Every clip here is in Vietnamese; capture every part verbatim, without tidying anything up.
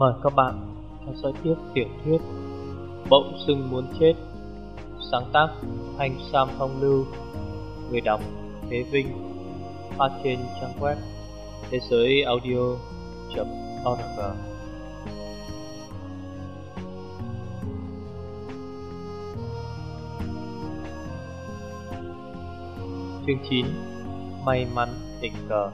Mời các bạn theo dõi tiếp tiểu thuyết Bỗng Dưng Muốn Chết, sáng tác Thanh Sam Phong Lưu, người đọc Thế Vinh, phát trên trang web thế giới audio chấm org. Chương chín. May mắn tình cờ.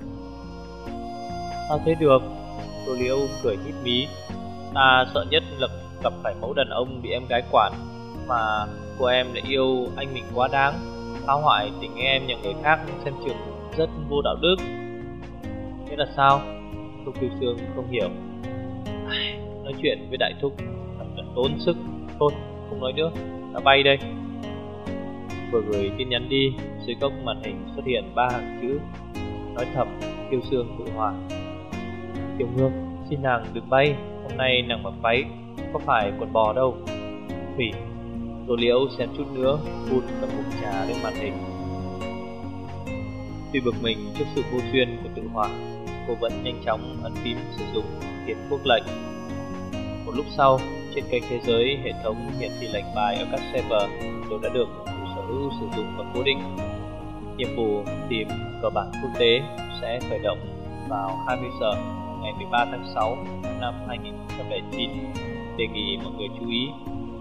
Sao thế được? Tô Liễu cười hít mí. Ta sợ nhất là gặp phải mẫu đàn ông bị em gái quản, mà cô em lại yêu anh mình quá đáng, phá hoại tình em nhà người khác, xem chừng rất vô đạo đức. Thế là sao? Tô Kiều Sương không hiểu. Nói chuyện với đại thúc thật là tốn sức. Thôi không nói nữa, ta bay đây. Vừa gửi tin nhắn đi, dưới góc màn hình xuất hiện ba hàng chữ nói thầm Kiều Sương tự hòa. Tiểu Ngương, xin nàng đừng bay, hôm nay nàng mặc váy, có phải quần bò đâu. Hủy. Tô Liễu xem chút nữa, phun cả cục trà lên màn hình. Tuy bực mình trước sự vô duyên của tự hòa, cô vẫn nhanh chóng ấn phím sử dụng Hiển Quốc lệnh. Một lúc sau, trên kênh thế giới, hệ thống hiển thị lệnh bài ở các server đều đã được chủ sở hữu sử dụng và cố định. Nhiệm vụ tìm cờ bạc quốc tế sẽ khởi động vào hai mươi giờ ngày mười ba tháng sáu năm hai nghìn không trăm lẻ chín. Đề nghị mọi người chú ý.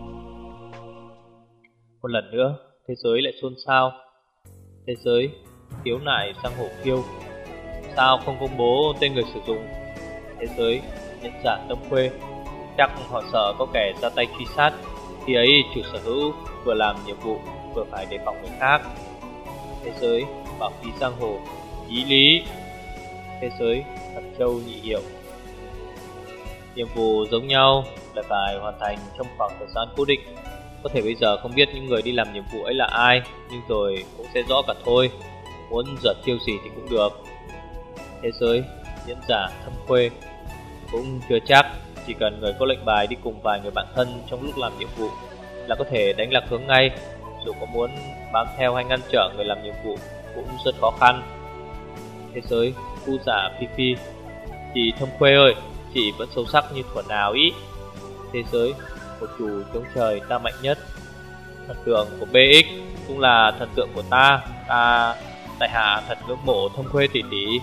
Một lần nữa, thế giới lại xôn xao. Thế giới khiếu nại sang hổ khiêu. Sao không công bố tên người sử dụng? Thế giới nhận giả Tông Khuê. Chắc họ sợ có kẻ ra tay truy sát. Khi ấy chủ sở hữu vừa làm nhiệm vụ vừa phải đề phòng người khác. Thế giới bảo khí giang hồ. Ý lý. Thế giới Thật Châu Nhị Hiệu. Nhiệm vụ giống nhau là phải hoàn thành trong khoảng thời gian cố định. Có thể bây giờ không biết những người đi làm nhiệm vụ ấy là ai, nhưng rồi cũng sẽ rõ cả thôi. Muốn giở chiêu gì thì cũng được. Thế giới Nhẫn giả Thâm Khuê. Cũng chưa chắc, chỉ cần người có lệnh bài đi cùng vài người bạn thân trong lúc làm nhiệm vụ là có thể đánh lạc hướng ngay. Dù có muốn bám theo hay ngăn trở người làm nhiệm vụ cũng rất khó khăn. Thế giới Phu giả Phi Phi. Chị Thâm Khuê ơi, chị vẫn sâu sắc như thuở nào ý. Thế giới Một chủ chống trời ta mạnh nhất. Thần tượng của bê ích cũng là thần tượng của ta. Ta tại hạ thật ngưỡng mộ Thâm Khuê tỷ tỷ.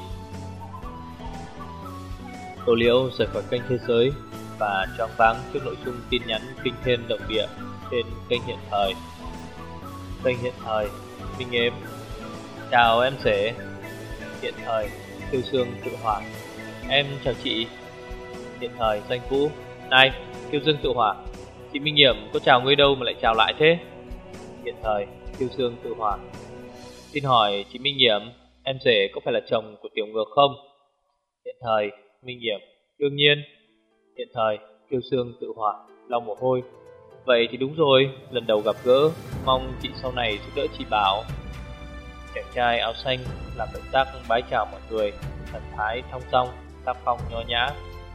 Tô Liễu rời khỏi kênh thế giới và choáng váng trước nội dung tin nhắn kinh thiên động địa trên kênh hiện thời. Kênh hiện thời, Minh Êm. Chào em rể. Hiện thời, Kiều Sương tự hỏa. Em chào chị. Hiện thời, Danh Vũ. Này, Kiều Dương tự hỏa, chị Minh Nghiệm có chào ngươi đâu mà lại chào lại thế? Hiện thời, Kiều Sương tự hỏa. Xin hỏi chị Minh Nghiệm, em rể có phải là chồng của Tiểu Ngược không? Hiện thời, Minh Nghiệm. Đương nhiên. Hiện thời, Kiều Sương tự hỏa, lau mồ hôi. Vậy thì đúng rồi, lần đầu gặp gỡ, mong chị sau này giúp đỡ chị Bảo. Chàng trai áo xanh làm động tác bái chào mọi người, thần thái thong dong, tác phong nho nhã.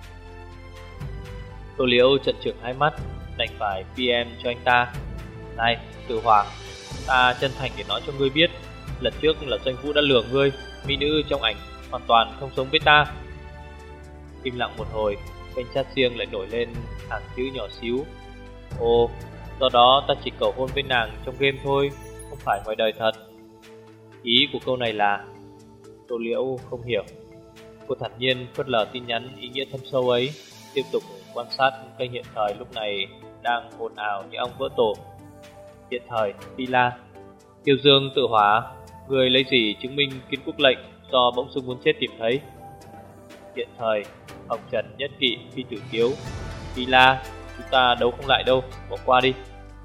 Tô Liễu trợn trừng hai mắt, đành phải pê em cho anh ta. Này, Tử Hoàng, ta chân thành để nói cho ngươi biết, lần trước là Doanh Vũ đã lừa ngươi, mỹ nữ trong ảnh hoàn toàn không giống với ta. Im lặng một hồi, kênh chat riêng lại nổi lên hàng chữ nhỏ xíu. Ồ, do đó ta chỉ cầu hôn với nàng trong game thôi, không phải ngoài đời thật. Ý của câu này là... Tô Liễu không hiểu. Cô thản nhiên phớt lờ tin nhắn ý nghĩa thâm sâu ấy, tiếp tục quan sát kênh hiện thời lúc này đang ồn ào như ong vỡ tổ. Hiện thời, Villa. Kiều Dương tự hỏa, người lấy gì chứng minh Kiến Quốc lệnh do Bỗng Dưng Muốn Chết tìm thấy? Hiện thời, Hồng Trần Nhất Kỵ Phi Tử Tiếu. Villa, chúng ta đấu không lại đâu, bỏ qua đi.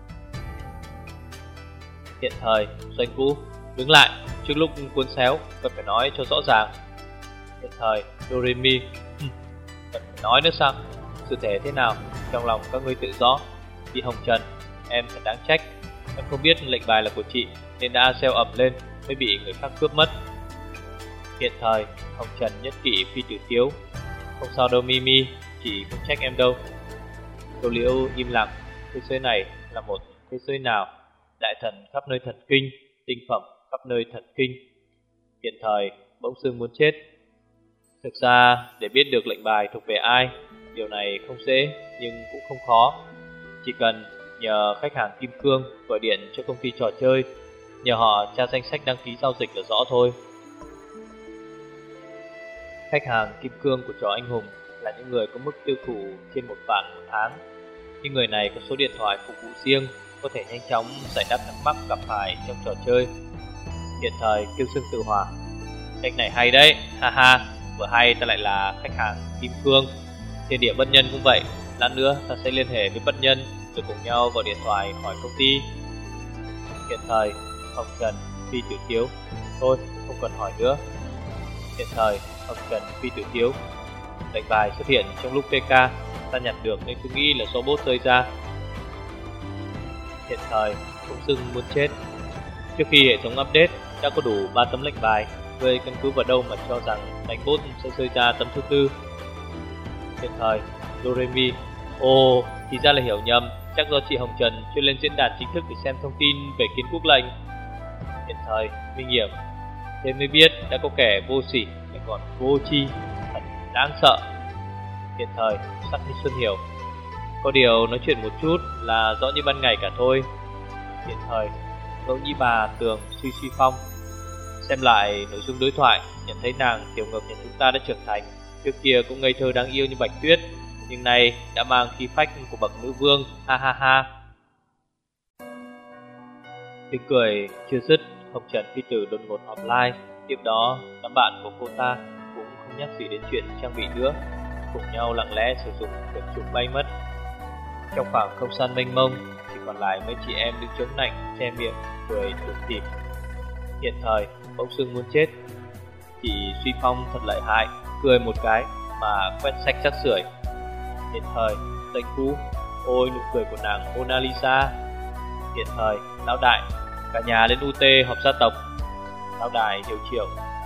Hiện thời, Doanh Vũ. Đứng lại, trước lúc cuốn xéo cần phải nói cho rõ ràng. Hiện thời, Doremi. Cần phải nói nữa sao? Sự thể thế nào trong lòng các ngươi tự rõ. Chị Hồng Trần, em thật đáng trách. Em không biết lệnh bài là của chị nên đã gieo ẩm lên, mới bị người khác cướp mất. Hiện thời, Hồng Trần Nhất Kỵ Phi Tử Tiếu. Không sao đâu Mimi, chị không trách em đâu. Tô Liễu im lặng. Thế giới này là một thế giới nào? Đại thần khắp nơi thần kinh, tinh phẩm khắp nơi thần kinh. Hiện thời, Bỗng Dưng Muốn Chết. Thực ra, để biết được lệnh bài thuộc về ai, Điều này không dễ nhưng cũng không khó. Chỉ cần nhờ khách hàng Kim Cương gọi điện cho công ty trò chơi, nhờ họ tra danh sách đăng ký giao dịch là rõ thôi. Khách hàng Kim Cương của trò anh hùng là những người có mức tiêu thụ trên một vạn một tháng. Những người này có số điện thoại phục vụ riêng, có thể nhanh chóng giải đáp thắc mắc gặp phải trong trò chơi. Hiện thời Kiêu Xương Tự Hỏa. Cách này hay đấy, ha ha. Vừa hay ta lại là khách hàng Kim Cương. Thiên Địa Bất Nhân cũng vậy. Lát nữa ta sẽ liên hệ với Bất Nhân rồi cùng nhau gọi điện thoại hỏi công ty. Hiện thời Hồng Trần Phi Tử Tiếu. Thôi không cần hỏi nữa. Hiện thời Hồng Trần Phi Tử Tiếu. Lệnh bài xuất hiện trong lúc pê ca, ta nhặt được nên cứ nghĩ là số bot rơi ra. Hiện thời Không Dưng Muốn Chết. Trước khi hệ thống update đã có đủ ba tấm lệnh bài, người căn cứ vào đâu mà cho rằng đánh bot sẽ rơi ra tấm thứ tư. Hiện thời Doremi. Ồ, thì ra là hiểu nhầm, chắc do chị Hồng Trần chưa lên diễn đàn chính thức để xem thông tin về Kiến Quốc lệnh. Hiện thời Minh Hiểm. Thế mới biết đã có kẻ vô sỉ lại còn vô tri, thật đáng sợ. Hiện thời Sắc Như Xuân Hiểu. Có điều nói chuyện một chút là rõ như ban ngày cả thôi. Hiện thời Ngẫu Nhĩ Bà Tường Suy Suy Phong. Xem lại nội dung đối thoại, nhận thấy nàng Tiểu Ngọc nhà chúng ta đã trưởng thành. Trước kia cũng ngây thơ đáng yêu như Bạch Tuyết, nhưng nay đã mang khí phách của bậc nữ vương, ha ha ha. Tiếng cười chưa dứt, Hồng Trần Phi Tử đột ngột offline. Tiếp đó, đám bạn của cô ta cũng không nhắc gì đến chuyện trang bị nữa, cùng nhau lặng lẽ sử dụng quyển trục bay mất. Trong khoảng không gian mênh mông, chỉ còn lại mấy chị em đứng chống nạnh, che miệng, cười tủm tỉm. Hiện thời, Bỗng Dưng Muốn Chết. Chị Suy Phong thật lợi hại, cười một cái mà quét sạch rác rưởi. Hiện thời Danh Cú. Ôi nụ cười của nàng Mona Lisa. Hiện thời Lão Đại. Cả nhà lên u tê họp gia tộc. Lão Đại Hiểu Triệu.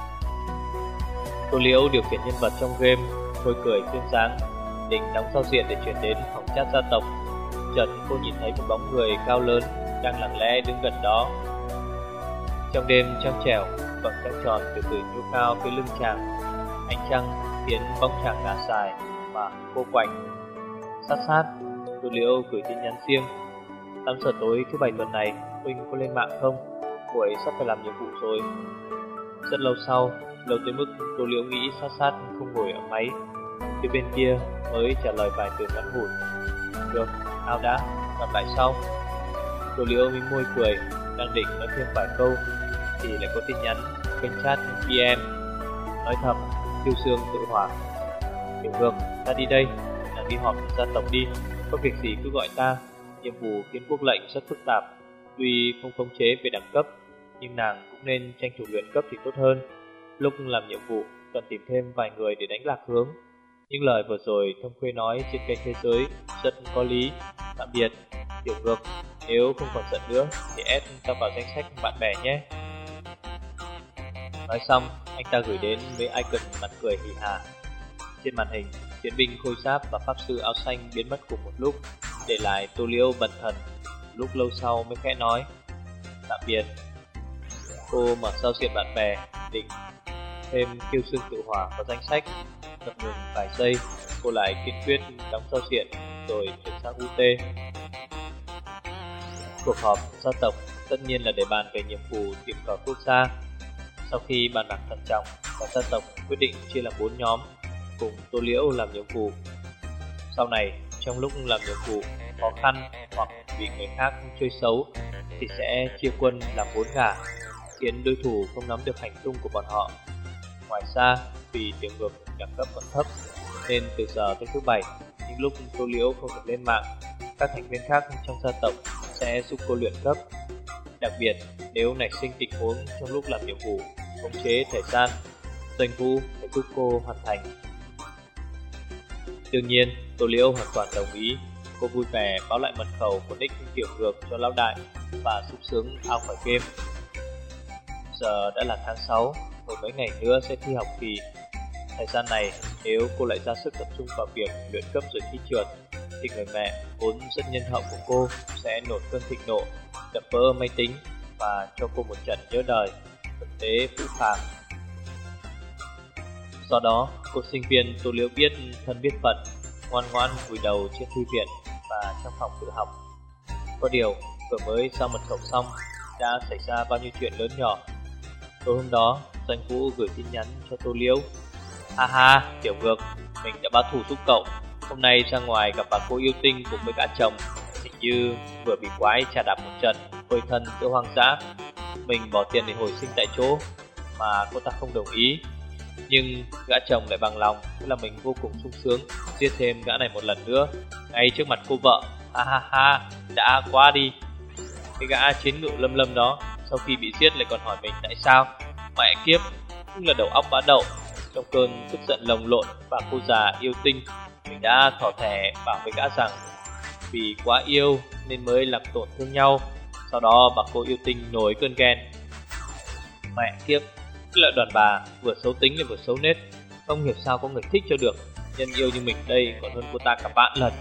Tô Liễu điều khiển nhân vật trong game, thôi cười duyên dáng, định đóng giao diện để chuyển đến phòng chat gia tộc. Chợt cô nhìn thấy một bóng người cao lớn đang lặng lẽ đứng gần đó. Trong đêm trăng trẻo, vầng trăng tròn từ từ nhô cao phía lưng chàng. Ánh trăng khiến bóng chàng ngả dài mà cô quạnh. Sát sát, Tô Liễu gửi tin nhắn riêng. Tám giờ tối thứ bảy tuần này, huynh có lên mạng không? Cô ấy sắp phải làm nhiệm vụ rồi. Rất lâu sau, lâu tới mức Tô Liễu nghĩ sát sát không ngồi ở máy. Phía bên kia mới trả lời vài từ ngắn ngủi. Được, ao đã, gặp lại sau. Tô Liễu mím môi cười, đang định nói thêm vài câu thì lại có tin nhắn kênh chat pê em. Nói thầm, Kiêu Xương Tự Hỏa. Tiểu Ngược, ta đi đây, nàng đi họp gia tộc đi, có việc gì cứ gọi ta. Nhiệm vụ Kiến Quốc lệnh rất phức tạp, tuy không khống chế về đẳng cấp, nhưng nàng cũng nên tranh thủ luyện cấp thì tốt hơn. Lúc làm nhiệm vụ cần tìm thêm vài người để đánh lạc hướng. Những lời vừa rồi Thông Khuê nói trên kênh thế giới rất có lý. Tạm biệt, Tiểu Ngược. Nếu không còn giận nữa thì add ta vào danh sách bạn bè nhé. Nói xong, anh ta gửi đến với icon mặt cười hì hà. Trên màn hình, chiến binh khôi giáp và pháp sư áo xanh biến mất cùng một lúc, để lại Tô Liễu bần thần. Lúc lâu sau mới khẽ nói tạm biệt. Cô mở giao diện bạn bè, định thêm Kiêu Xương Tự Hỏa vào danh sách. Ngập ngừng vài giây, cô lại kiên quyết đóng giao diện rồi chuyển sang u tê. Cuộc họp gia tộc tất nhiên là để bàn về nhiệm vụ tìm cờ quốc gia. Sau khi bàn bạc thận trọng, cả gia tộc quyết định chia làm bốn nhóm, cùng Tô Liễu làm nhiệm vụ. Sau này, trong lúc làm nhiệm vụ khó khăn hoặc vì người khác chơi xấu thì sẽ chia quân làm bốn gà, khiến đối thủ không nắm được hành tung của bọn họ. Ngoài ra, vì Tiểu Ngược đẳng cấp còn thấp nên từ giờ tới thứ bảy, những lúc Tô Liễu không được lên mạng, các thành viên khác trong gia tộc sẽ giúp cô luyện cấp. Đặc biệt, nếu nảy sinh tình huống trong lúc làm nhiệm vụ khống chế thời gian, Doanh Vũ phải giúp cô hoàn thành. Đương nhiên, Tô Liễu hoàn toàn đồng ý. Cô vui vẻ báo lại mật khẩu của nick Tiểu Ngược cho Lão Đại và sung sướng out khỏi game. Giờ đã là tháng sáu, rồi mấy ngày nữa sẽ thi học kỳ. Thời gian này, nếu cô lại ra sức tập trung vào việc luyện cấp rồi thi trượt, thì người mẹ vốn rất nhân hậu của cô sẽ nổi cơn thịnh nộ, đập vỡ máy tính và cho cô một trận nhớ đời, thực tế phũ phàng. Do đó, cô sinh viên Tô Liễu biết thân biết phận, ngoan ngoãn vùi đầu trên thư viện và trong phòng tự học. Có điều vừa mới giao mật khẩu xong đã xảy ra bao nhiêu chuyện lớn nhỏ. Tối hôm đó Doanh Vũ gửi tin nhắn cho Tô Liễu. Ha ha, Tiểu Ngược, mình đã báo thù giúp cậu. Hôm nay ra ngoài gặp bà cô yêu tinh cùng với cả chồng, hình như vừa bị quái chà đạp một trận, phơi thân giữa hoang dã. Mình bỏ tiền để hồi sinh tại chỗ mà cô ta không đồng ý, nhưng gã chồng lại bằng lòng, thế là mình vô cùng sung sướng giết thêm gã này một lần nữa ngay trước mặt cô vợ. Ha ha ha, đã quá đi. Cái gã chiến ngự Lâm Lâm đó sau khi bị giết lại còn hỏi mình tại sao. Mẹ kiếp, cũng là đầu óc bá đậu. Trong cơn tức giận lồng lộn bà cô già yêu tinh, mình đã thỏ thẻ bảo với gã rằng vì quá yêu nên mới làm tổn thương nhau. Sau đó bà cô yêu tinh nổi cơn ghen. Mẹ kiếp, cái loại đàn bà vừa xấu tính lại vừa xấu nết, không hiểu sao có người thích cho được. Nhân yêu như mình đây còn hơn cô ta cả vạn lần.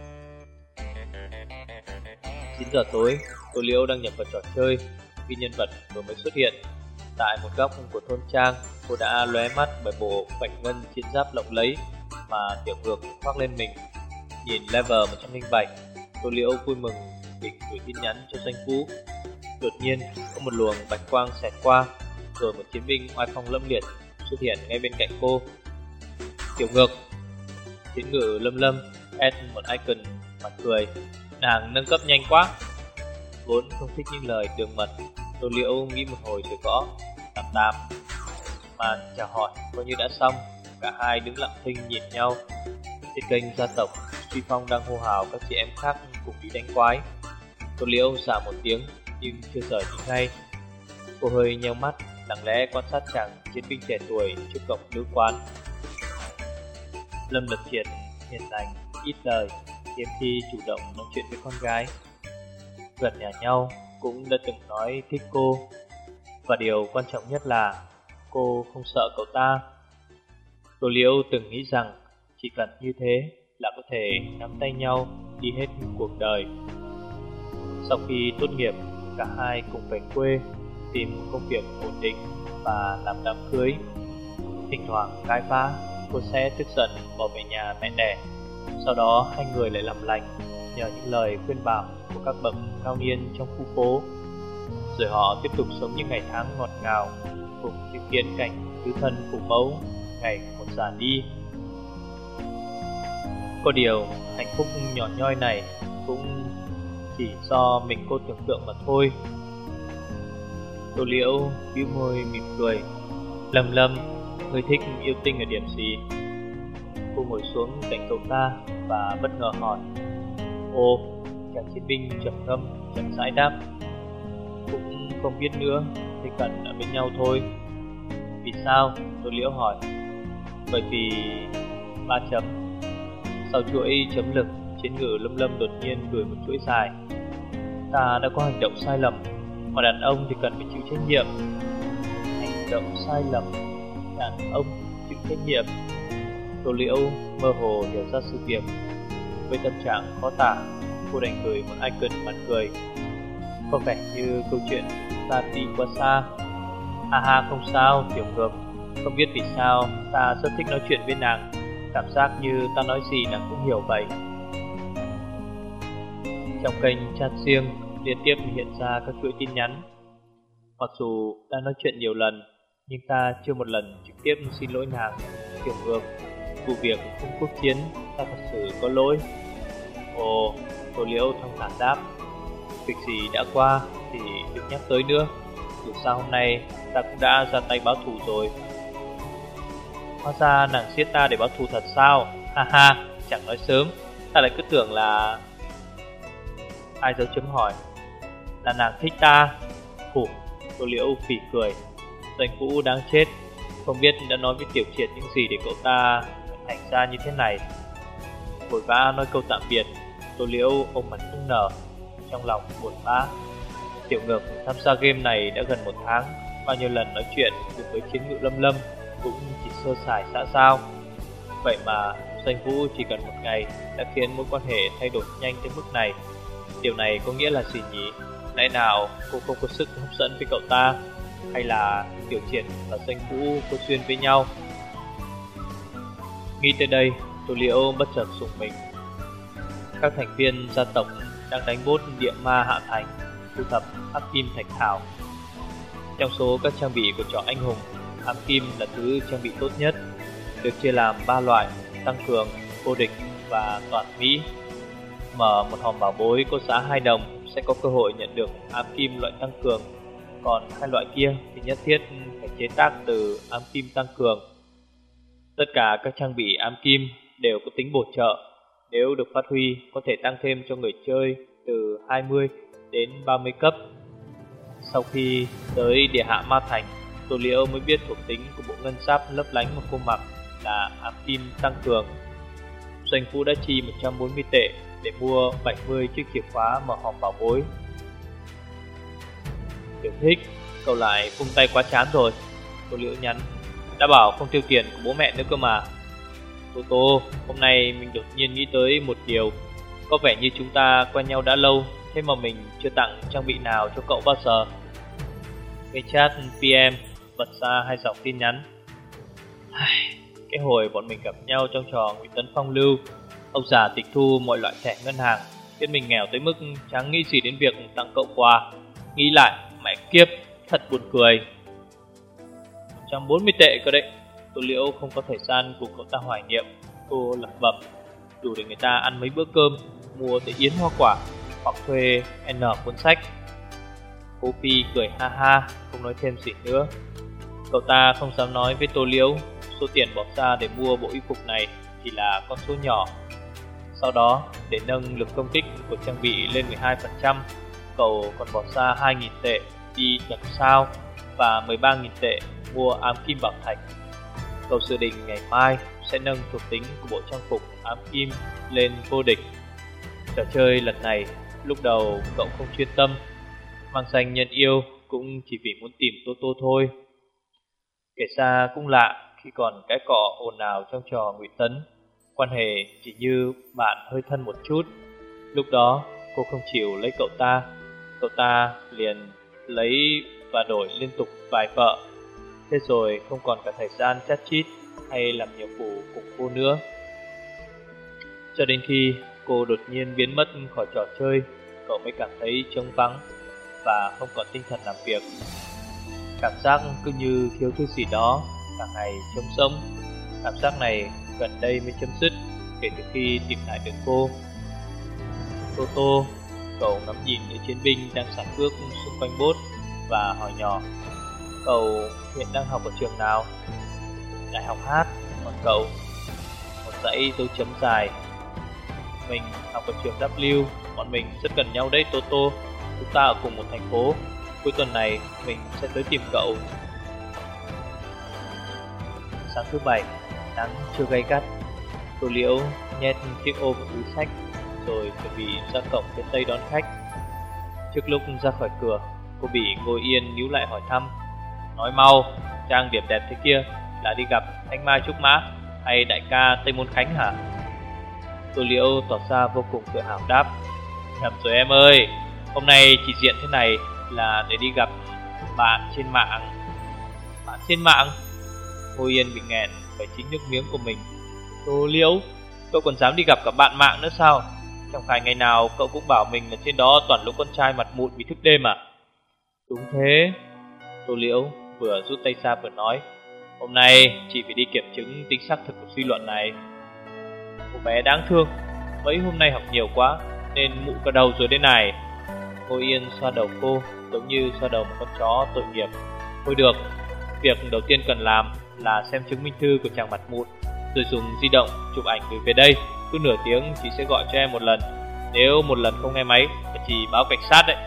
Chín giờ tối, Tô Liễu đang nhập vào trò chơi khi nhân vật vừa mới xuất hiện. Tại một góc của thôn trang, cô đã lóe mắt bởi bộ bạch ngân chiến giáp lộng lẫy mà Tiểu Ngược khoác lên mình. Nhìn level một trăm lẻ bảy, Tô Liễu vui mừng định gửi tin nhắn cho Doanh Vũ. Đột nhiên có một luồng bạch quang xẹt qua, rồi một chiến binh oai phong lâm liệt xuất hiện ngay bên cạnh cô. Tiểu Ngược. Chiến ngự Lâm Lâm add một icon mặt cười. Nàng nâng cấp nhanh quá. Vốn không thích những lời đường mật, Tô Liễu nghĩ một hồi rồi gõ tạm tạm. Màn chào hỏi coi như đã xong, cả hai đứng lặng thinh nhìn nhau. Trên kênh gia tộc, Truy Phong đang hô hào các chị em khác cùng đi đánh quái. Tô Liễu dạ một tiếng nhưng chưa rời đi ngay. Cô hơi nheo mắt, lặng lẽ quan sát chàng chiến binh trẻ tuổi trước cổng nữ quán. Lâm Lập Triệt hiền lành, ít lời, hiếm khi chủ động nói chuyện với con gái. Gần nhà nhau cũng đã từng nói thích cô, và điều quan trọng nhất là cô không sợ cậu ta. Tô Liễu từng nghĩ rằng chỉ cần như thế là có thể nắm tay nhau đi hết cuộc đời. Sau khi tốt nghiệp, cả hai cùng về quê tìm công việc ổn định và làm đám cưới. Thỉnh thoảng cãi vã, cô sẽ tức giận bỏ về nhà mẹ đẻ. Sau đó hai người lại làm lành nhờ những lời khuyên bảo của các bậc cao niên trong khu phố. Rồi họ tiếp tục sống những ngày tháng ngọt ngào, cùng chứng kiến cảnh tứ thân phụ mẫu ngày một già đi. Có điều hạnh phúc nhỏ nhoi này cũng chỉ do mình cô tưởng tượng mà thôi. Tô Liễu bĩu môi mỉm cười. Lâm Lâm, người thích yêu tinh ở điểm gì? Cô ngồi xuống cạnh cậu ta và bất ngờ hỏi. Ồ, chàng chiến binh trầm ngâm chậm rãi đáp. Cũng không biết nữa, chỉ cần ở bên nhau thôi. Vì sao? Tô Liễu hỏi. Bởi vì ba chấm. Sau chuỗi chấm lực, chiến ngự Lâm Lâm đột nhiên đuổi một chuỗi dài. Ta đã có hành động sai lầm, mà đàn ông thì cần phải chịu trách nhiệm. Hành động sai lầm, đàn ông chịu trách nhiệm. Tô Liễu mơ hồ hiểu ra sự việc. Với tâm trạng khó tả, cô đành gửi một icon mặt cười. Có vẻ như câu chuyện ta đi quá xa. Ha ha, không sao, Tiểu Ngược. Không biết vì sao ta rất thích nói chuyện với nàng. Cảm giác như ta nói gì nàng cũng hiểu vậy. Trong kênh chat riêng liên tiếp hiện ra các chuỗi tin nhắn. Mặc dù đã nói chuyện nhiều lần, nhưng ta chưa một lần trực tiếp xin lỗi nàng. Tiểu Ngược, vụ việc Trung Quốc chiến ta thật sự có lỗi. Ồ, Tô Liễu thong thả đáp. Việc gì đã qua thì đừng nhắc tới nữa. Dù sao hôm nay ta cũng đã ra tay báo thù rồi. Hóa ra nàng giết ta để báo thù thật sao? Ha ha, chẳng nói sớm, ta lại cứ tưởng là... Hai dấu chấm hỏi. Là nàng thích ta. Khủ, Tô Liễu phỉ cười. Doanh Vũ đáng chết, không biết đã nói với Tiểu Triệt những gì để cậu ta thành ra như thế này. Vội vã nói câu tạm biệt, Tô Liễu ôm mặt nức nở, trong lòng buồn bã. Tiểu Ngược tham gia game này đã gần một tháng, bao nhiêu lần nói chuyện cùng với chiến ngự Lâm Lâm cũng chỉ sơ sài xã giao. Vậy mà Doanh Vũ chỉ cần một ngày đã khiến mối quan hệ thay đổi nhanh tới mức này. Điều này có nghĩa là gì nhỉ? Lẽ nào cô không có sức hấp dẫn với cậu ta? Hay là Tiểu Triệt và Doanh Vũ có duyên với nhau? Nghĩ tới đây, Tô Liễu bất chợt rùng mình. Các thành viên gia tộc đang đánh bốt địa ma hạ thành, thu thập ám kim thạch thảo. Trong số các trang bị của trò anh hùng, ám kim là thứ trang bị tốt nhất, được chia làm ba loại: tăng cường, vô địch và toàn mỹ. Mở một hòm bảo bối có giá hai đồng sẽ có cơ hội nhận được ám kim loại tăng cường, còn hai loại kia thì nhất thiết phải chế tác từ ám kim tăng cường. Tất cả các trang bị ám kim đều có tính bổ trợ, nếu được phát huy có thể tăng thêm cho người chơi từ hai mươi đến ba mươi cấp. Sau khi tới địa hạ ma thành, Tô Liễu mới biết thuộc tính của bộ ngân giáp lấp lánh mà cô mặc là ám kim tăng cường. Doanh Phu đã chi một trăm bốn mươi tệ để mua bảy mươi chiếc chìa khóa mở hòm bảo bối. Tiểu Thích, cậu lại vung tay quá chán rồi. Tô Liễu nhắn, đã bảo không tiêu tiền của bố mẹ nữa cơ mà. Tô Tô, hôm nay mình đột nhiên nghĩ tới một điều. Có vẻ như chúng ta quen nhau đã lâu, thế mà mình chưa tặng trang bị nào cho cậu bao giờ. Cái chat pê em bật ra hai dòng tin nhắn. Cái hồi bọn mình gặp nhau trong trò Ngụy Tấn Phong lưu, ông già tịch thu mọi loại thẻ ngân hàng, khiến mình nghèo tới mức chẳng nghĩ gì đến việc tặng cậu quà. Nghĩ lại, mẹ kiếp, thật buồn cười. Một trăm bốn mươi tệ cơ đấy. Tô Liễu không có thời gian cùng cậu ta hoài niệm. Cô lẩm bẩm, đủ để người ta ăn mấy bữa cơm, mua tới yến hoa quả hoặc thuê N cuốn sách. Cô Phi cười ha ha, không nói thêm gì nữa. Cậu ta không dám nói với Tô Liễu số tiền bỏ ra để mua bộ y phục này chỉ là con số nhỏ. Sau đó, để nâng lực công kích của trang bị lên mười hai phần trăm, cậu còn bỏ ra hai nghìn tệ đi nhập sao và mười ba nghìn tệ mua ám kim bảo thạch. Cậu dự định ngày mai sẽ nâng thuộc tính của bộ trang phục ám kim lên vô địch. Trò chơi lần này, lúc đầu cậu không chuyên tâm, mang danh nhân yêu cũng chỉ vì muốn tìm Tô Tô thôi. Kể ra cũng lạ, khi còn cái cọ ồn ào trong trò Ngụy Tấn, quan hệ chỉ như bạn hơi thân một chút. Lúc đó cô không chịu lấy cậu ta, cậu ta liền lấy và đổi liên tục vài vợ. Thế rồi không còn cả thời gian chat chít hay làm nhiệm vụ cùng cô nữa. Cho đến khi cô đột nhiên biến mất khỏi trò chơi, cậu mới cảm thấy trống vắng và không còn tinh thần làm việc. Cảm giác cứ như thiếu thứ gì đó, cả ngày trống rỗng. Cảm giác này gần đây mới chấm dứt kể từ khi tìm lại được cô. Tô Tô, cậu ngắm nhìn những chiến binh đang sải bước xung quanh bốt và hỏi nhỏ, cậu hiện đang học ở trường nào? Đại học Hát. Còn cậu? Một dãy dấu chấm dài. Mình học ở trường W. Bọn mình rất gần nhau đấy Tô Tô. Chúng ta ở cùng một thành phố. Cuối tuần này mình sẽ tới tìm cậu. Sáng thứ bảy, nắng chưa gay gắt. Tô Liễu nhét chiếc ô vào túi sách rồi chuẩn bị ra cổng phía tây đón khách. Trước lúc ra khỏi cửa, cô bị Ngô Yên níu lại hỏi thăm, nói mau, trang điểm đẹp thế kia là đi gặp anh Mai Trúc Mã hay đại ca Tây Môn Khánh hả? Tô Liễu tỏ ra vô cùng tự hào đáp, nhầm rồi em ơi, hôm nay chỉ diện thế này là để đi gặp bạn trên mạng. Bạn trên mạng? Ngô Yên bị nghẹn phải chính nước miếng của mình. Tô Liễu, cậu còn dám đi gặp cả bạn mạng nữa sao? Chẳng phải ngày nào cậu cũng bảo mình là trên đó toàn lũ con trai mặt mụn bị thức đêm à? Đúng thế. Tô Liễu vừa rút tay ra vừa nói, hôm nay chị phải đi kiểm chứng tính xác thực của suy luận này. Cô bé đáng thương, mấy hôm nay học nhiều quá nên mụ cả đầu rồi đây này. Ngô Yên xoa đầu cô giống như xoa đầu một con chó tội nghiệp. Thôi được, việc đầu tiên cần làm là xem chứng minh thư của chàng mặt mụn, rồi dùng di động chụp ảnh gửi về đây. Cứ nửa tiếng chị sẽ gọi cho em một lần. Nếu một lần không nghe máy thì chị báo cảnh sát đấy.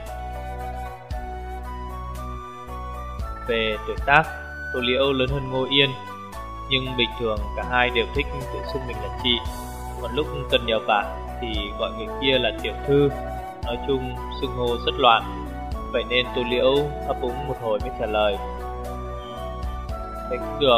Về tuổi tác, Tô Liễu lớn hơn Ngô Yên, nhưng bình thường cả hai đều thích tự xưng mình là chị. Còn lúc cần nhờ vả thì gọi người kia là tiểu thư. Nói chung xưng hô rất loạn. Vậy nên Tô Liễu ấp úng một hồi mới trả lời, mình cũng được.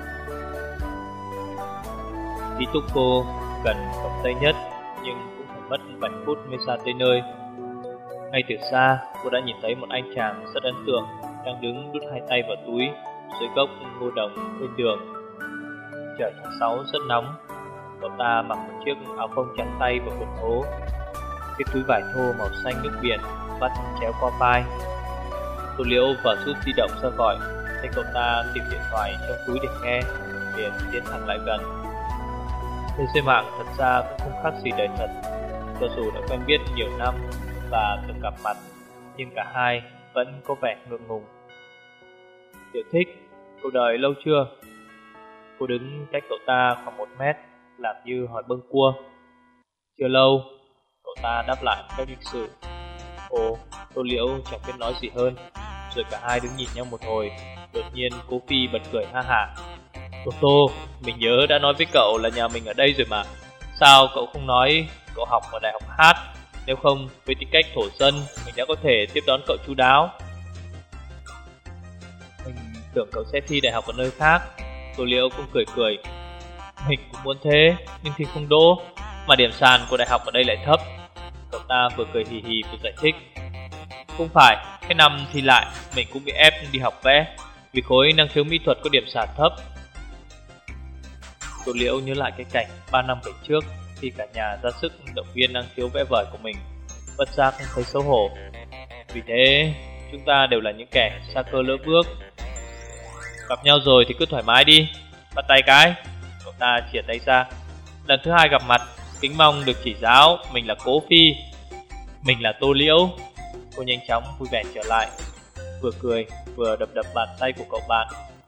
Ký túc cô gần cổng Tây Nhất, nhưng cũng phải mất vài phút mới ra tới nơi. Ngay từ xa, cô đã nhìn thấy một anh chàng rất ấn tượng đang đứng đút hai tay vào túi dưới gốc ngô đồng bên đường. Trời tháng sáu rất nóng, Cậu ta mặc một chiếc áo phông trắng tay và quần ố, chiếc túi vải thô màu xanh nước biển vắt chéo qua vai. Tô Liễu vừa rút di động ra gọi, thấy cậu ta tìm điện thoại trong túi để nghe, liền tiến thẳng lại gần. Trên xe mạng thật ra cũng không khác gì đời thật. Cho dù đã quen biết nhiều năm và từng gặp mặt, nhưng cả hai vẫn có vẻ ngượng ngùng. Tiểu Thích, cô đợi lâu chưa? Cô đứng cách cậu ta khoảng một mét, làm như hỏi bâng cua. Chưa lâu, cậu ta đáp lại một cách lịch sự. Ồ, Tô Liễu chẳng biết nói gì hơn. Rồi cả hai đứng nhìn nhau một hồi. Đột nhiên Cố Phi bật cười ha hả. Tô Tô, mình nhớ đã nói với cậu là nhà mình ở đây rồi mà. Sao cậu không nói cậu học ở đại học hát? Nếu không, với tính cách thổ dân, mình đã có thể tiếp đón cậu chu đáo. Mình tưởng cậu sẽ thi đại học ở nơi khác. Tô Liễu cũng cười cười. Mình cũng muốn thế, nhưng thì không đỗ, mà điểm sàn của đại học ở đây lại thấp. Cậu ta vừa cười hì hì vừa giải thích. Không phải, cái năm thi lại mình cũng bị ép đi học vẽ, vì khối năng khiếu mỹ thuật có điểm sàn thấp. Tô Liễu nhớ lại cái cảnh ba năm về trước, khi cả nhà ra sức động viên năng khiếu vẽ vời của mình, bất giác thấy xấu hổ. Vì thế chúng ta đều là những kẻ xa cơ lỡ bước. Gặp nhau rồi thì cứ thoải mái đi, bắt tay cái. Cậu ta chìa tay ra. Lần thứ hai gặp mặt, kính mong được chỉ giáo. Mình là Cố Phi. Mình là Tô Liễu. Cô nhanh chóng vui vẻ trở lại, vừa cười vừa đập đập bàn tay của cậu bạn.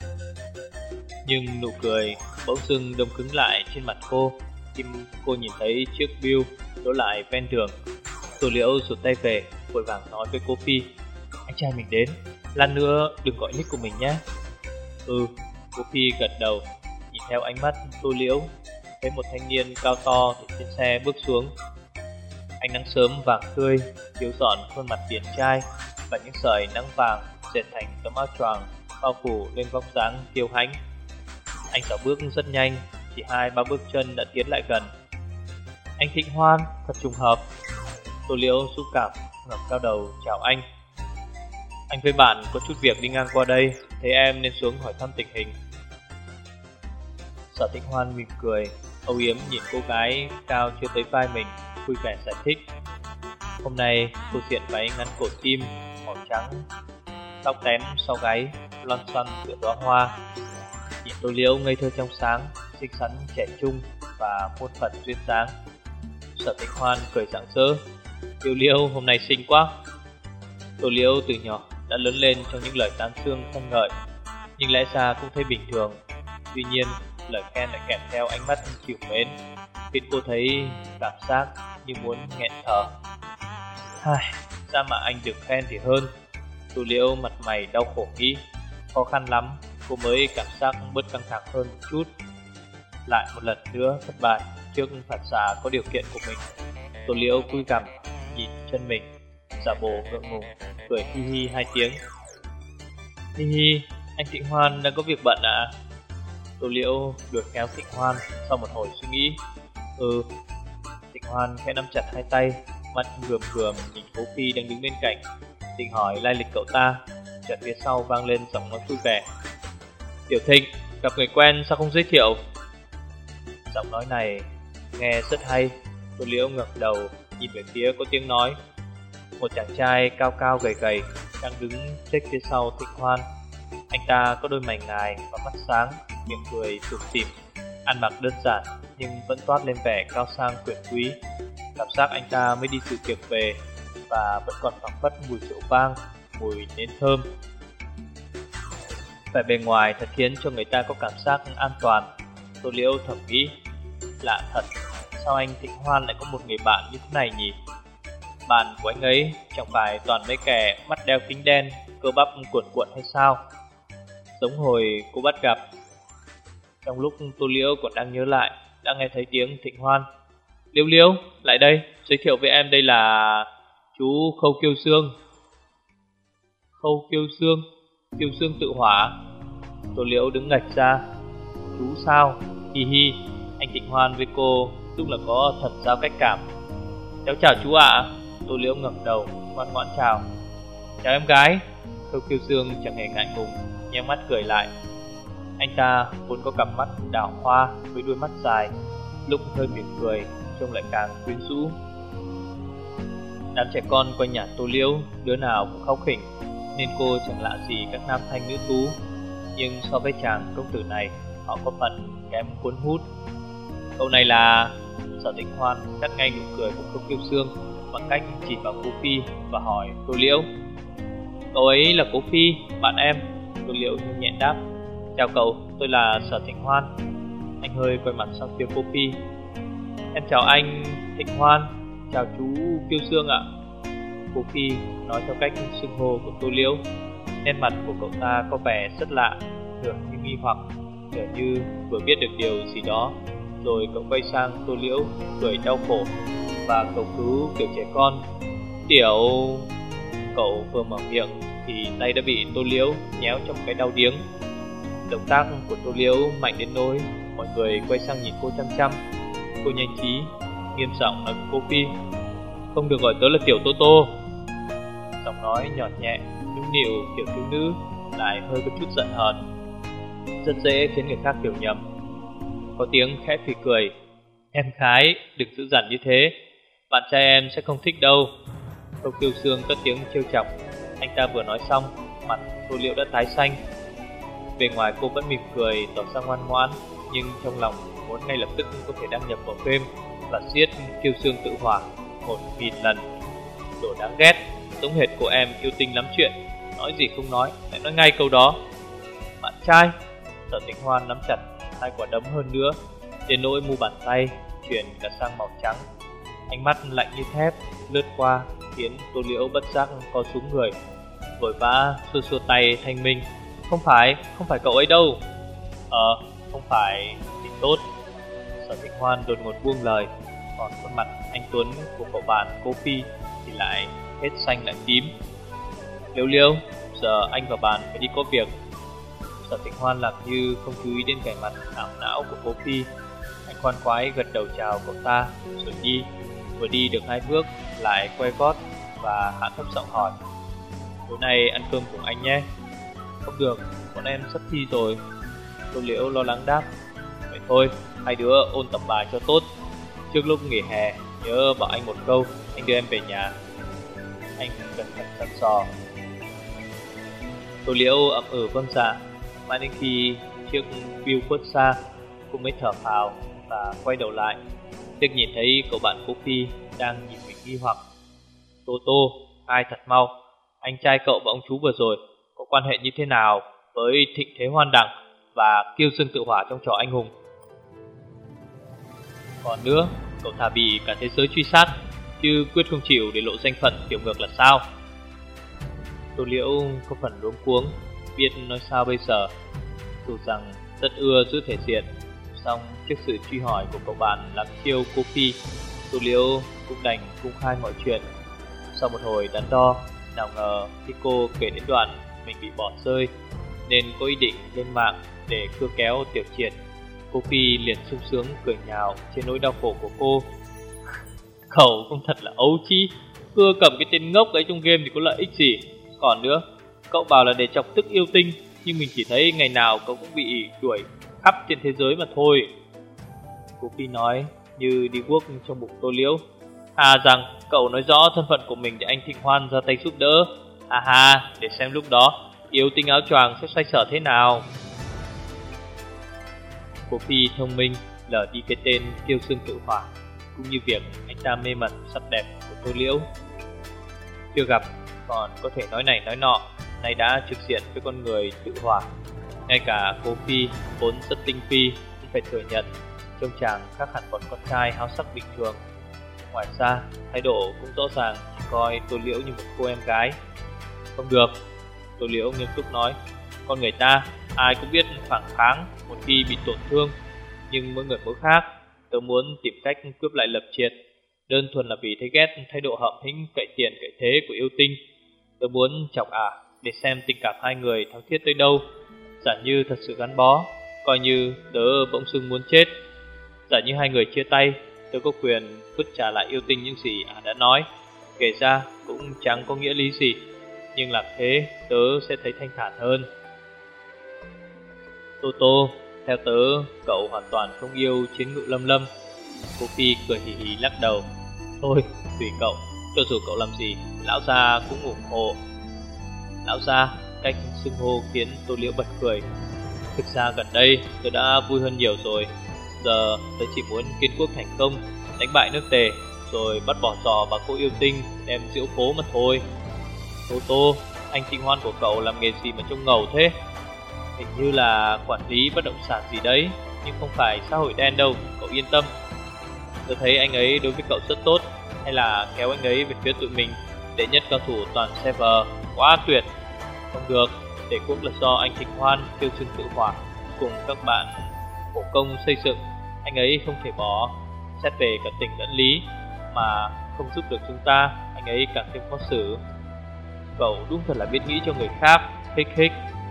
Nhưng nụ cười bỗng dưng đông cứng lại trên mặt cô khi cô nhìn thấy chiếc bill đỗ lại ven đường. Tô Liễu rụt tay về, vội vàng nói với Cố Phi. Anh trai mình đến, lát nữa đừng gọi nick của mình nhé. Ừ, Cố Phi gật đầu, nhìn theo ánh mắt Tô Liễu, thấy một thanh niên cao to từ trên xe bước xuống. Ánh nắng sớm vàng tươi chiếu rọi khuôn mặt điển trai, và những sợi nắng vàng dệt thành tấm áo choàng bao phủ lên vóc dáng kiêu hãnh. Anh dạo bước rất nhanh, chỉ hai ba bước chân đã tiến lại gần. Anh Thịnh Hoan, thật trùng hợp. Tô Liễu xúc cảm ngẩng cao đầu chào anh. Anh với bạn có chút việc đi ngang qua đây, thấy em nên xuống hỏi thăm tình hình. Sở Thịnh Hoan mỉm cười, âu yếm nhìn cô gái cao chưa tới vai mình, vui vẻ giải thích. Hôm nay cô diện váy ngắn cổ tim màu trắng, tóc tém sau gáy, loăn xoăn tựa đóa hoa. Nhìn Tô Liễu ngây thơ trong sáng, xinh xắn trẻ trung và muôn phần duyên dáng. Sở Thịnh Hoan cười rạng rỡ. Liễu Liễu hôm nay xinh quá. Tô Liễu từ nhỏ đã lớn lên trong những lời tán dương khen ngợi, nhưng lẽ ra cũng thấy bình thường. Tuy nhiên lời khen lại kèm theo ánh mắt trìu mến, khiến cô thấy cảm giác như muốn nghẹn thở. Ai, ra mà anh được khen thì hơn. Tô Liễu mặt mày đau khổ nghĩ, khó khăn lắm cô mới cảm giác bớt căng thẳng hơn một chút. Lại một lần nữa thất bại trước phản xạ có điều kiện của mình. Tô Liễu cúi gằm nhìn chân mình, giả bộ ngượng ngùng, cười hi hi hai tiếng. Hi hi, anh Thịnh Hoan đang có việc bận ạ? À? Tô Liễu đuổi kéo Thịnh Hoan sau một hồi suy nghĩ. Ừ. Thịnh Hoan khẽ nắm chặt hai tay, mắt gườm gườm nhìn Cố Phi đang đứng bên cạnh, định hỏi lai lịch cậu ta. Chợt phía sau vang lên giọng nói vui vẻ. Tiểu Thịnh, gặp người quen sao không giới thiệu? Giọng nói này nghe rất hay. Tô Liễu ngẩng đầu nhìn về phía có tiếng nói. Một chàng trai cao cao gầy gầy đang đứng chết phía sau Thịnh Hoan. Anh ta có đôi mày ngài và mắt sáng, miệng cười tủm tỉm, ăn mặc đơn giản nhưng vẫn toát lên vẻ cao sang quyền quý. Cảm giác anh ta mới đi dự tiệc về và vẫn còn phảng phất mùi rượu vang, mùi nến thơm. Vẻ bề ngoài thật khiến cho người ta có cảm giác an toàn. Tô Liễu thầm nghĩ, lạ thật, sao anh Thịnh Hoan lại có một người bạn như thế này nhỉ? Bạn của anh ấy chẳng phải toàn mấy kẻ mắt đeo kính đen, cơ bắp cuộn cuộn hay sao? Giống hồi cô bắt gặp. Trong lúc Tô Liễu còn đang nhớ lại, đã nghe thấy tiếng Thịnh Hoan. Liễu Liễu, lại đây, giới thiệu với em đây là chú Khâu Kiêu Sương. Khâu Kiêu Sương, Kiêu Sương tự hỏa. Tô Liễu đứng ngạch ra. Chú sao? Hi hi, anh Thịnh Hoan với cô đúng là có thật giao cách cảm. Cháu chào chú ạ. À. Tô Liễu ngẩng đầu, ngoan ngoãn chào. Chào em gái. Khâu Kiêu Sương chẳng hề ngại ngùng, nhe mắt cười lại. Anh ta vốn có cặp mắt đào hoa với đôi mắt dài, lúc hơi mỉm cười, trông lại càng quyến rũ. Đám trẻ con quanh nhà Tô Liễu đứa nào cũng kháu khỉnh, nên cô chẳng lạ gì các nam thanh nữ tú. Nhưng so với chàng công tử này, họ có phần kém cuốn hút. Cậu này là... Sở Tĩnh Hoan cắt ngay nụ cười của Khâu Kiêu Sương bằng cách chỉ vào Cố Phi và hỏi Tô Liễu. Cậu ấy là Cố Phi, bạn em. Tô Liễu nhanh nhẹn đáp. Chào cậu, tôi là Sở Tĩnh Hoan. Anh hơi quay mặt sang phía Cố Phi. Em chào anh Tĩnh Hoan. Chào chú Kiêu Sương ạ. Cố Phi nói theo cách xưng hô của Tô Liễu. Nét mặt của cậu ta có vẻ rất lạ, nửa như nghi hoặc, nửa như vừa biết được điều gì đó. Rồi cậu quay sang Tô Liễu, cười đau khổ và cầu cứu kiểu trẻ con. Tiểu... Cậu vừa mở miệng thì tay đã bị Tô Liễu nhéo trong cái đau điếng. Động tác của Tô Liễu mạnh đến nỗi mọi người quay sang nhìn cô chăm chăm. Cô nhanh trí, nghiêm giọng nói với Cố Phi. Không được gọi tớ là Tiểu Tô Tô. Giọng nói nhỏ nhẹ, nũng nịu kiểu thiếu nữ, lại hơi có chút giận hờn, rất dễ khiến người khác hiểu nhầm. Có tiếng khẽ phì cười. Em gái, đừng dữ dằn như thế, bạn trai em sẽ không thích đâu. Khâu Kiêu Sương cất tiếng trêu chọc. Anh ta vừa nói xong, mặt Tô Liễu đã tái xanh. Bề ngoài cô vẫn mỉm cười, tỏ ra ngoan ngoãn, nhưng trong lòng muốn ngay lập tức có thể đăng nhập vào game và giết Kiêu Sương tự hỏa một nghìn lần. Đồ đáng ghét, giống hệt của em yêu tinh lắm chuyện, nói gì không nói, lại nói ngay câu đó. Bạn trai. Sở Tĩnh Hoan nắm chặt hai quả đấm hơn nữa, đến nỗi mu bàn tay chuyển cả sang màu trắng. Ánh mắt lạnh như thép lướt qua khiến Tô Liễu bất giác co xuống người, vội vã xua xua tay thanh minh. Không phải, không phải cậu ấy đâu. Ờ, không phải thì tốt. Sở Tĩnh Hoan đột ngột buông lời, còn khuôn mặt anh tuấn của cậu bạn Cố Phi thì lại hết xanh lại tím. Liễu Liễu, giờ anh và bạn phải đi có việc. Sở Tĩnh Hoan làm như không chú ý đến vẻ mặt ảo não của Cố Phi. Anh khoan khoái gật đầu chào cậu ta rồi đi. Vừa đi được hai bước lại quay gót và hạ thấp giọng hỏi. Tối nay ăn cơm cùng anh nhé. Không được, bọn em sắp thi rồi. Tô Liễu lo lắng đáp. Vậy thôi, hai đứa ôn tập bài cho tốt. Trước lúc nghỉ hè nhớ bảo anh một câu, anh đưa em về nhà. Anh cẩn thận dặn dò. Tô Liễu ậm ừ vâng dạ. Mãi đến khi chiếc view khuất xa, cô mới thở phào và quay đầu lại, tiếc nhìn thấy cậu bạn Cố Phi đang nhìn mình nghi hoặc. Tô Tô, ai thật mau, anh trai cậu và ông chú vừa rồi có quan hệ như thế nào với Thịnh Thế Hoan Đằng và Kiêu Sương tự hỏa trong trò anh hùng? Còn nữa, cậu thà bị cả thế giới truy sát, chứ quyết không chịu để lộ danh phận tiểu ngược là sao? Tô Liễu có phần luống cuống, biết nói sao bây giờ. Dù rằng rất ưa giữ thể diện, song trước sự truy hỏi của cậu bạn làm chiêu Cố Phi, Tô Liễu cũng đành công khai mọi chuyện. Sau một hồi đắn đo, nào ngờ khi cô kể đến đoạn mình bị bỏ rơi nên có ý định lên mạng để cưa kéo Tiểu Triệt, Cố Phi liền sung sướng cười nhào trên nỗi đau khổ của cô. Cậu cũng thật là ấu trĩ, cưa cầm cái tên ngốc ấy trong game thì có lợi ích gì? Còn nữa, cậu bảo là để chọc tức yêu tinh, nhưng mình chỉ thấy ngày nào cậu cũng bị đuổi khắp trên thế giới mà thôi. Cố Phi nói như đi guốc trong bụng Tô Liễu. À rằng cậu nói rõ thân phận của mình để anh Thịnh Hoan ra tay giúp đỡ. À ha, để xem lúc đó yêu tinh áo choàng sẽ xoay sở thế nào. Cố Phi thông minh lờ đi cái tên Kiêu Sương tự hỏa, cũng như việc anh ta mê mẩn sắc đẹp của Tô Liễu. Chưa gặp còn có thể nói này nói nọ, nay đã trực diện với con người tự hỏa. Ngay cả Cố Phi vốn rất tinh phi cũng phải thừa nhận trông chàng khác hẳn con con trai háo sắc bình thường. Ngoài ra thái độ cũng rõ ràng chỉ coi Tô Liễu như một cô em gái. Không được, Tô Liễu nghiêm túc nói. Con người ta ai cũng biết phản kháng một khi bị tổn thương, nhưng mỗi người mỗi khác. Tớ muốn tìm cách cướp lại lập triệt, đơn thuần là vì thấy ghét thái độ hậm hĩnh cậy tiền cậy thế của yêu tinh. Tớ muốn chọc ả để xem tình cảm hai người thắm thiết tới đâu. Giả như thật sự gắn bó, coi như tớ bỗng dưng muốn chết. Giả như hai người chia tay, tớ có quyền vứt trả lại yêu tinh những gì ả đã nói. Kể ra cũng chẳng có nghĩa lý gì, nhưng làm thế tớ sẽ thấy thanh thản hơn. Tô Tô, theo tớ, cậu hoàn toàn không yêu Chiến Ngự Lâm Lâm, Cô Phi cười hì hì lắc đầu. Thôi, tùy cậu, cho dù cậu làm gì, lão gia cũng ủng hộ. Lão gia, cách xưng hô khiến Tô Liễu bật cười. Thực ra gần đây tôi đã vui hơn nhiều rồi. Giờ tôi chỉ muốn kiến quốc thành công, đánh bại nước Tề, rồi bắt bỏ Giò và cô yêu tinh đem diễu phố mà thôi. Tô Tô, anh Trịnh Hoan của cậu làm nghề gì mà trông ngầu thế? Hình như là quản lý bất động sản gì đấy, nhưng không phải xã hội đen đâu, cậu yên tâm. Tôi thấy anh ấy đối với cậu rất tốt. Hay là kéo anh ấy về phía tụi mình, đệ nhất cao thủ toàn server, quá tuyệt. Không được, Tề quốc là do anh Trịnh Hoan tiêu trưng tự hỏa cùng các bạn khổ công xây dựng, anh ấy không thể bỏ. Xét về cả tình lẫn lý, mà không giúp được chúng ta, anh ấy càng thêm khó xử. Cậu đúng thật là biết nghĩ cho người khác. Hích hích.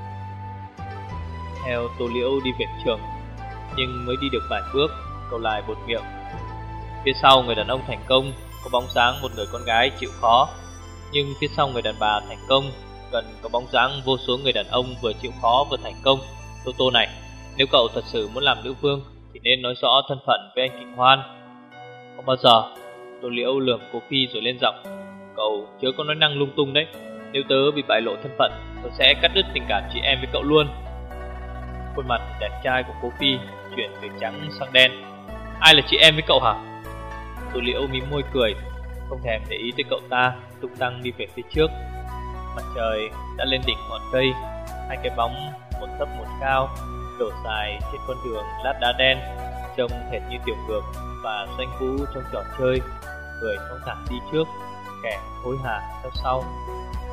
Theo Tô Liễu đi về trường, nhưng mới đi được vài bước, cậu lại buột miệng. Phía sau người đàn ông thành công có bóng dáng một người con gái chịu khó, nhưng phía sau người đàn bà thành công cần có bóng dáng vô số người đàn ông vừa chịu khó vừa thành công. Tô Tô này, nếu cậu thật sự muốn làm nữ vương thì nên nói rõ thân phận với anh Trịnh Hoan. Không bao giờ. Tô Liễu lườm Cố Phi rồi lên giọng. Cậu chớ có nói năng lung tung đấy. Nếu tớ bị bại lộ thân phận, tôi sẽ cắt đứt tình cảm chị em với cậu luôn. Khuôn mặt đẹp trai của Cố Phi chuyển từ trắng sang đen. Ai là chị em với cậu hả? Tô Liễu mím môi cười, không thèm để ý tới cậu ta, tung tăng đi về phía trước. Mặt trời đã lên đỉnh ngọn cây, hai cái bóng một thấp một cao đổ dài trên con đường lát đá đen, trông hệt như Tiểu Ngược và Doanh Vũ trong trò chơi. Người thong thả đi trước, kẻ hối hả theo sau.